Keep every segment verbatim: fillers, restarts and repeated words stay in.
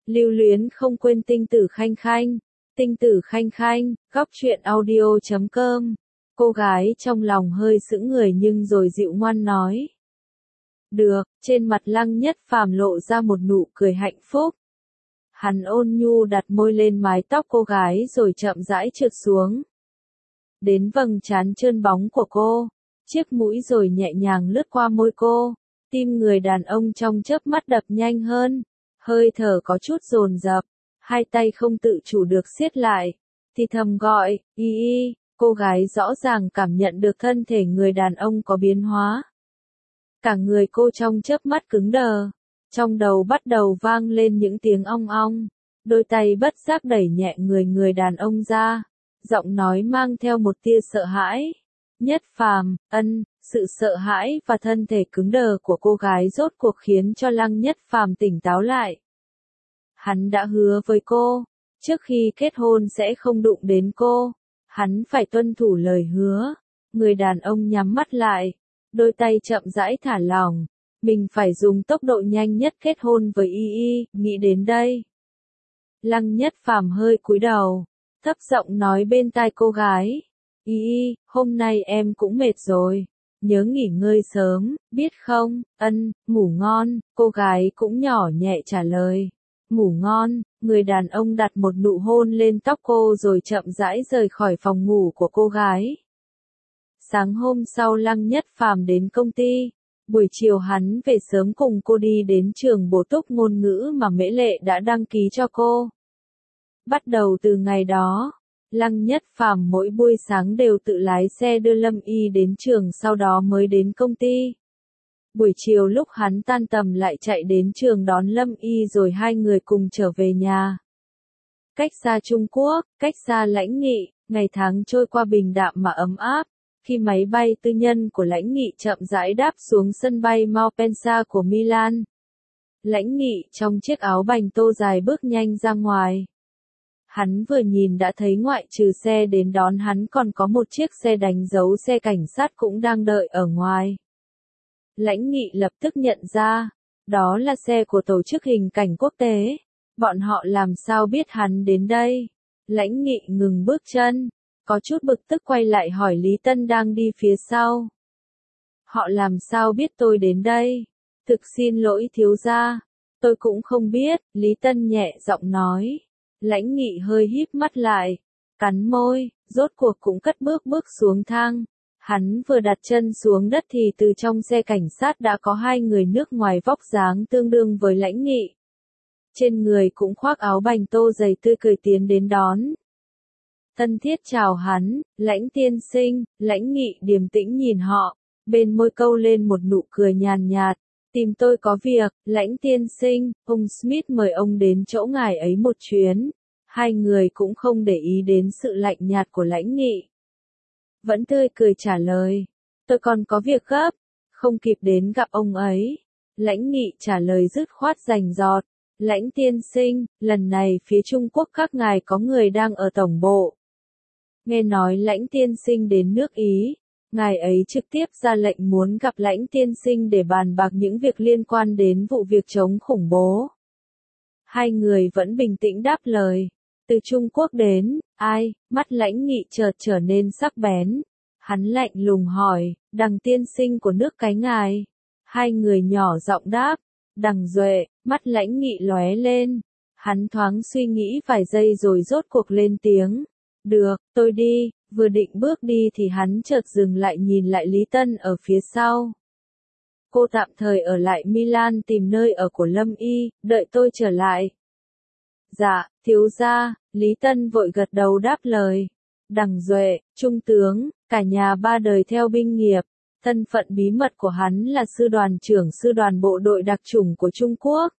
Lưu luyến không quên tinh tử khanh khanh, tinh tử khanh khanh, góc truyện audio chấm com. Cô gái trong lòng hơi sững người nhưng rồi dịu ngoan nói. Được, trên mặt Lăng Nhất Phàm lộ ra một nụ cười hạnh phúc. Hắn ôn nhu đặt môi lên mái tóc cô gái rồi chậm rãi trượt xuống. Đến vầng trán trơn bóng của cô, chiếc mũi rồi nhẹ nhàng lướt qua môi cô. Tim người đàn ông trong chớp mắt đập nhanh hơn, hơi thở có chút dồn dập, hai tay không tự chủ được siết lại, thì thầm gọi, y y, cô gái rõ ràng cảm nhận được thân thể người đàn ông có biến hóa. Cả người cô trong chớp mắt cứng đờ, trong đầu bắt đầu vang lên những tiếng ong ong, đôi tay bất giác đẩy nhẹ người người đàn ông ra, giọng nói mang theo một tia sợ hãi. Nhất Phàm, ân, sự sợ hãi và thân thể cứng đờ của cô gái rốt cuộc khiến cho Lăng Nhất Phàm tỉnh táo lại. Hắn đã hứa với cô, trước khi kết hôn sẽ không đụng đến cô, hắn phải tuân thủ lời hứa. Người đàn ông nhắm mắt lại, đôi tay chậm rãi thả lỏng, mình phải dùng tốc độ nhanh nhất kết hôn với y y, nghĩ đến đây. Lăng Nhất Phàm hơi cúi đầu, thấp giọng nói bên tai cô gái. Y y, hôm nay em cũng mệt rồi, nhớ nghỉ ngơi sớm, biết không, ân, ngủ ngon, cô gái cũng nhỏ nhẹ trả lời. Ngủ ngon, người đàn ông đặt một nụ hôn lên tóc cô rồi chậm rãi rời khỏi phòng ngủ của cô gái. Sáng hôm sau Lăng Nhất Phàm đến công ty, buổi chiều hắn về sớm cùng cô đi đến trường bổ túc ngôn ngữ mà Mễ Lệ đã đăng ký cho cô. Bắt đầu từ ngày đó, Lăng Nhất Phàm mỗi buổi sáng đều tự lái xe đưa Lâm Y đến trường sau đó mới đến công ty. Buổi chiều lúc hắn tan tầm lại chạy đến trường đón Lâm Y rồi hai người cùng trở về nhà. Cách xa Trung Quốc, cách xa Lãnh Nghị, ngày tháng trôi qua bình đạm mà ấm áp, khi máy bay tư nhân của Lãnh Nghị chậm rãi đáp xuống sân bay Malpensa của Milan. Lãnh Nghị trong chiếc áo bành tô dài bước nhanh ra ngoài. Hắn vừa nhìn đã thấy ngoại trừ xe đến đón hắn còn có một chiếc xe đánh dấu xe cảnh sát cũng đang đợi ở ngoài. Lãnh Nghị lập tức nhận ra, đó là xe của tổ chức hình cảnh quốc tế. Bọn họ làm sao biết hắn đến đây? Lãnh Nghị ngừng bước chân, có chút bực tức quay lại hỏi Lý Tân đang đi phía sau. Họ làm sao biết tôi đến đây? Thực xin lỗi thiếu gia, tôi cũng không biết, Lý Tân nhẹ giọng nói. Lãnh Nghị hơi híp mắt lại, cắn môi, rốt cuộc cũng cất bước bước xuống thang. Hắn vừa đặt chân xuống đất thì từ trong xe cảnh sát đã có hai người nước ngoài vóc dáng tương đương với Lãnh Nghị. Trên người cũng khoác áo bành tô dày tươi cười tiến đến đón. Thân thiết chào hắn, Lãnh tiên sinh, Lãnh Nghị điềm tĩnh nhìn họ, bên môi câu lên một nụ cười nhàn nhạt. Tìm tôi có việc, Lãnh tiên sinh, ông Smith mời ông đến chỗ ngài ấy một chuyến. Hai người cũng không để ý đến sự lạnh nhạt của Lãnh Nghị. Vẫn tươi cười trả lời, tôi còn có việc gấp, không kịp đến gặp ông ấy. Lãnh Nghị trả lời dứt khoát rành rọt, Lãnh tiên sinh, lần này phía Trung Quốc các ngài có người đang ở tổng bộ. Nghe nói Lãnh tiên sinh đến nước Ý, ngài ấy trực tiếp ra lệnh muốn gặp Lãnh tiên sinh để bàn bạc những việc liên quan đến vụ việc chống khủng bố. Hai người vẫn bình tĩnh đáp lời. Từ Trung Quốc đến, ai? Mắt Lãnh Nghị chợt trở nên sắc bén. Hắn lạnh lùng hỏi, Đằng tiên sinh của nước cái ngài. Hai người nhỏ giọng đáp, Đằng Duệ. Mắt Lãnh Nghị lóe lên. Hắn thoáng suy nghĩ vài giây rồi rốt cuộc lên tiếng. Được, tôi đi. Vừa định bước đi thì hắn chợt dừng lại nhìn lại Lý Tân ở phía sau. Cô tạm thời ở lại Milan tìm nơi ở của Lâm Y, đợi tôi trở lại. Dạ, thiếu gia, Lý Tân vội gật đầu đáp lời. Đằng Duệ, trung tướng, cả nhà ba đời theo binh nghiệp. Thân phận bí mật của hắn là sư đoàn trưởng sư đoàn bộ đội đặc chủng của Trung Quốc.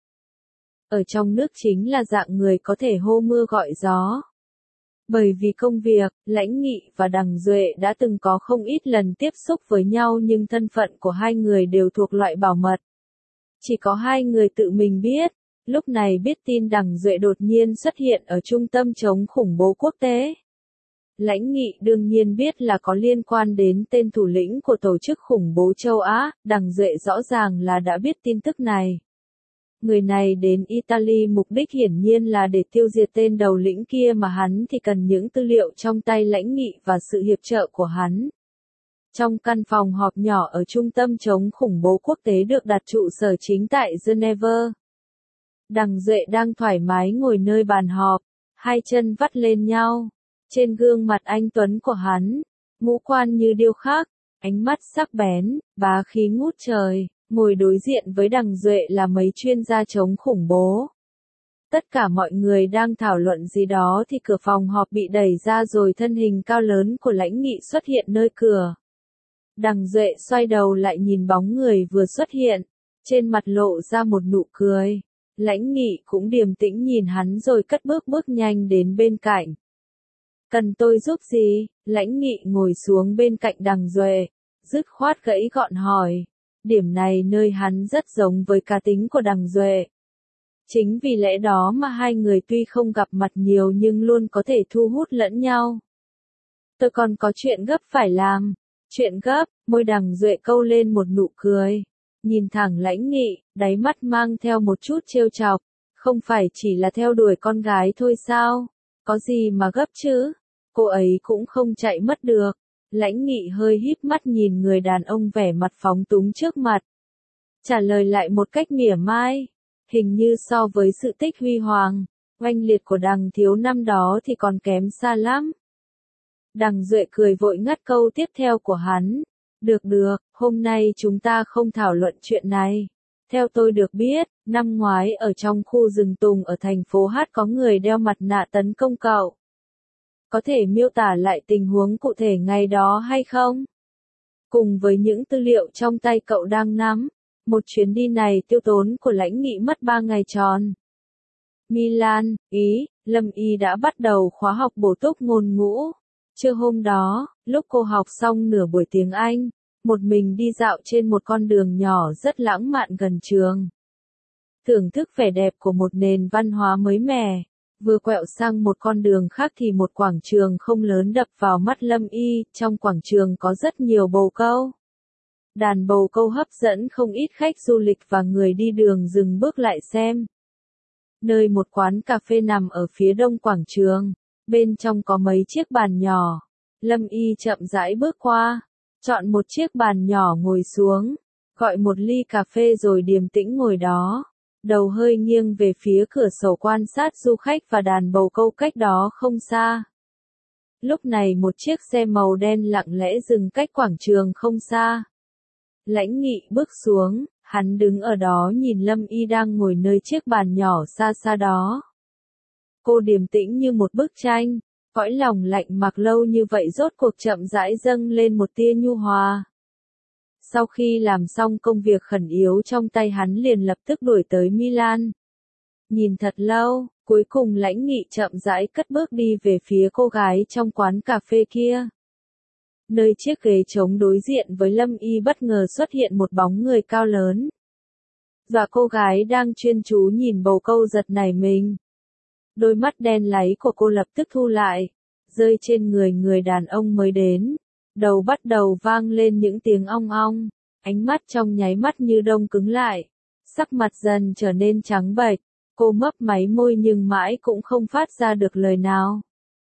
Ở trong nước chính là dạng người có thể hô mưa gọi gió. Bởi vì công việc, Lãnh Nghị và Đằng Duệ đã từng có không ít lần tiếp xúc với nhau nhưng thân phận của hai người đều thuộc loại bảo mật. Chỉ có hai người tự mình biết. Lúc này biết tin Đằng Duệ đột nhiên xuất hiện ở trung tâm chống khủng bố quốc tế. Lãnh Nghị đương nhiên biết là có liên quan đến tên thủ lĩnh của tổ chức khủng bố châu Á, Đằng Duệ rõ ràng là đã biết tin tức này. Người này đến Italy mục đích hiển nhiên là để tiêu diệt tên đầu lĩnh kia mà hắn thì cần những tư liệu trong tay Lãnh Nghị và sự hiệp trợ của hắn. Trong căn phòng họp nhỏ ở trung tâm chống khủng bố quốc tế được đặt trụ sở chính tại Geneva, Đằng Duệ đang thoải mái ngồi nơi bàn họp, hai chân vắt lên nhau. Trên gương mặt anh tuấn của hắn, ngũ quan như điêu khắc, ánh mắt sắc bén, bá khí ngút trời. Ngồi đối diện với Đằng Duệ là mấy chuyên gia chống khủng bố. Tất cả mọi người đang thảo luận gì đó thì cửa phòng họp bị đẩy ra rồi thân hình cao lớn của Lãnh Nghị xuất hiện nơi cửa. Đằng Duệ xoay đầu lại nhìn bóng người vừa xuất hiện, trên mặt lộ ra một nụ cười. Lãnh Nghị cũng điềm tĩnh nhìn hắn rồi cất bước bước nhanh đến bên cạnh. Cần tôi giúp gì? Lãnh Nghị ngồi xuống bên cạnh Đằng Duệ, dứt khoát gãy gọn hỏi. Điểm này nơi hắn rất giống với cá tính của Đằng Duệ. Chính vì lẽ đó mà hai người tuy không gặp mặt nhiều nhưng luôn có thể thu hút lẫn nhau. Tôi còn có chuyện gấp phải làm. Chuyện gấp, môi Đằng Duệ câu lên một nụ cười. Nhìn thẳng Lãnh Nghị, đáy mắt mang theo một chút trêu chọc. Không phải chỉ là theo đuổi con gái thôi sao? Có gì mà gấp chứ? Cô ấy cũng không chạy mất được. Lãnh Nghị hơi híp mắt nhìn người đàn ông vẻ mặt phóng túng trước mặt. Trả lời lại một cách mỉa mai. Hình như so với sự tích huy hoàng, oanh liệt của Đằng thiếu năm đó thì còn kém xa lắm. Đằng Duệ cười vội ngắt câu tiếp theo của hắn. Được được, hôm nay chúng ta không thảo luận chuyện này. Theo tôi được biết, năm ngoái ở trong khu rừng tùng ở thành phố Hát có người đeo mặt nạ tấn công cậu. Có thể miêu tả lại tình huống cụ thể ngày đó hay không? Cùng với những tư liệu trong tay cậu đang nắm, một chuyến đi này tiêu tốn của Lãnh Nghị mất ba ngày tròn. Milan, Ý, Lâm Y đã bắt đầu khóa học bổ túc ngôn ngữ. Trưa hôm đó, lúc cô học xong nửa buổi tiếng Anh, một mình đi dạo trên một con đường nhỏ rất lãng mạn gần trường. Thưởng thức vẻ đẹp của một nền văn hóa mới mẻ. Vừa quẹo sang một con đường khác thì một quảng trường không lớn đập vào mắt Lâm Y, trong quảng trường có rất nhiều bồ câu. Đàn bồ câu hấp dẫn không ít khách du lịch và người đi đường dừng bước lại xem. Nơi một quán cà phê nằm ở phía đông quảng trường, bên trong có mấy chiếc bàn nhỏ. Lâm Y chậm rãi bước qua, chọn một chiếc bàn nhỏ ngồi xuống, gọi một ly cà phê rồi điềm tĩnh ngồi đó. Đầu hơi nghiêng về phía cửa sổ quan sát du khách và đàn bồ câu cách đó không xa. Lúc này một chiếc xe màu đen lặng lẽ dừng cách quảng trường không xa. Lãnh Nghị bước xuống, hắn đứng ở đó nhìn Lâm Y đang ngồi nơi chiếc bàn nhỏ xa xa đó. Cô điềm tĩnh như một bức tranh, cõi lòng lạnh mặc lâu như vậy rốt cuộc chậm rãi dâng lên một tia nhu hòa. Sau khi làm xong công việc khẩn yếu trong tay hắn liền lập tức đuổi tới Milan. Nhìn thật lâu, cuối cùng Lãnh Nghị chậm rãi cất bước đi về phía cô gái trong quán cà phê kia. Nơi chiếc ghế trống đối diện với Lâm Y bất ngờ xuất hiện một bóng người cao lớn. Và cô gái đang chuyên chú nhìn bồ câu giật nảy mình. Đôi mắt đen láy của cô lập tức thu lại, rơi trên người người đàn ông mới đến. Đầu bắt đầu vang lên những tiếng ong ong, ánh mắt trong nháy mắt như đông cứng lại, sắc mặt dần trở nên trắng bệch, cô mấp máy môi nhưng mãi cũng không phát ra được lời nào.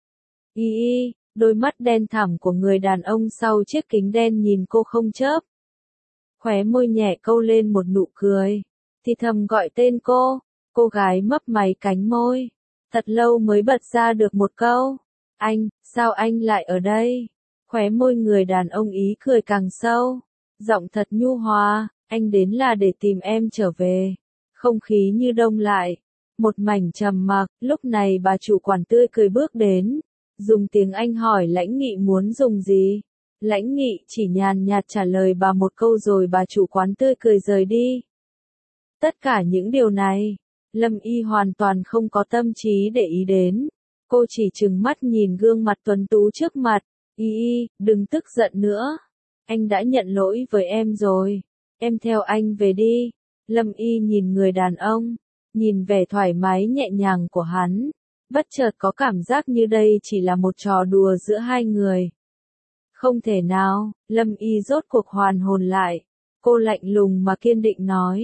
Y y, đôi mắt đen thẳm của người đàn ông sau chiếc kính đen nhìn cô không chớp. Khóe môi nhẹ câu lên một nụ cười, thì thầm gọi tên cô, cô gái mấp máy cánh môi, thật lâu mới bật ra được một câu, anh, sao anh lại ở đây? Khóe môi người đàn ông ý cười càng sâu, giọng thật nhu hòa, anh đến là để tìm em trở về. Không khí như đông lại, một mảnh trầm mặc, lúc này bà chủ quán tươi cười bước đến, dùng tiếng Anh hỏi Lãnh Nghị muốn dùng gì. Lãnh Nghị chỉ nhàn nhạt trả lời bà một câu rồi bà chủ quán tươi cười rời đi. Tất cả những điều này, Lâm Y hoàn toàn không có tâm trí để ý đến. Cô chỉ trừng mắt nhìn gương mặt tuấn tú trước mặt. Y y, đừng tức giận nữa. Anh đã nhận lỗi với em rồi. Em theo anh về đi. Lâm Y nhìn người đàn ông, nhìn vẻ thoải mái nhẹ nhàng của hắn. Bất chợt có cảm giác như đây chỉ là một trò đùa giữa hai người. Không thể nào, Lâm Y rốt cuộc hoàn hồn lại. Cô lạnh lùng mà kiên định nói.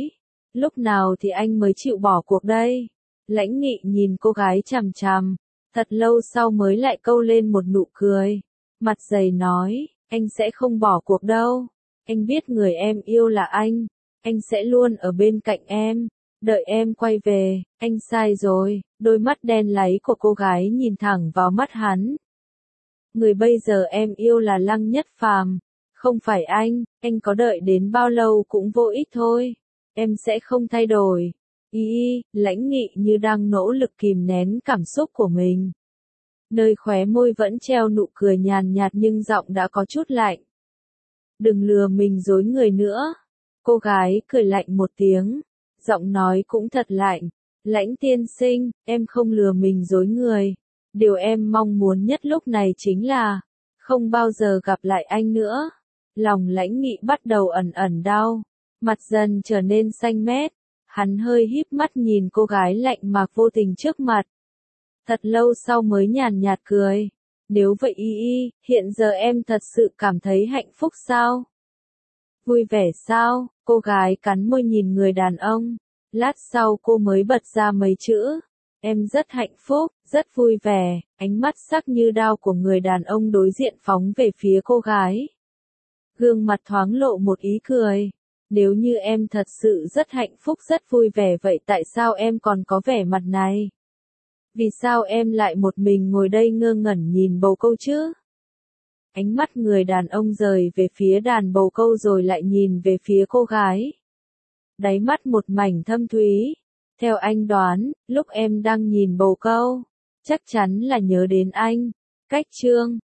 Lúc nào thì anh mới chịu bỏ cuộc đây? Lãnh Nghị nhìn cô gái chằm chằm, thật lâu sau mới lại câu lên một nụ cười. Mặt dày nói, anh sẽ không bỏ cuộc đâu. Anh biết người em yêu là anh. Anh sẽ luôn ở bên cạnh em. Đợi em quay về. Anh sai rồi. Đôi mắt đen láy của cô gái nhìn thẳng vào mắt hắn. Người bây giờ em yêu là Lăng Nhất Phàm, không phải anh. Anh có đợi đến bao lâu cũng vô ích thôi. Em sẽ không thay đổi. Ý, Lãnh Nghị như đang nỗ lực kìm nén cảm xúc của mình. Nơi khóe môi vẫn treo nụ cười nhàn nhạt nhưng giọng đã có chút lạnh. Đừng lừa mình dối người nữa. Cô gái cười lạnh một tiếng, giọng nói cũng thật lạnh. Lãnh tiên sinh, em không lừa mình dối người. Điều em mong muốn nhất lúc này chính là không bao giờ gặp lại anh nữa. Lòng Lãnh Nghị bắt đầu ẩn ẩn đau, mặt dần trở nên xanh mét. Hắn hơi híp mắt nhìn cô gái lạnh mạc vô tình trước mặt. Thật lâu sau mới nhàn nhạt cười. Nếu vậy y y, hiện giờ em thật sự cảm thấy hạnh phúc sao? Vui vẻ sao? Cô gái cắn môi nhìn người đàn ông. Lát sau cô mới bật ra mấy chữ. Em rất hạnh phúc, rất vui vẻ. Ánh mắt sắc như đao của người đàn ông đối diện phóng về phía cô gái. Gương mặt thoáng lộ một ý cười. Nếu như em thật sự rất hạnh phúc rất vui vẻ vậy tại sao em còn có vẻ mặt này? Vì sao em lại một mình ngồi đây ngơ ngẩn nhìn bồ câu chứ? Ánh mắt người đàn ông rời về phía đàn bồ câu rồi lại nhìn về phía cô gái. Đáy mắt một mảnh thâm thúy. Theo anh đoán, lúc em đang nhìn bồ câu, chắc chắn là nhớ đến anh. Cách chương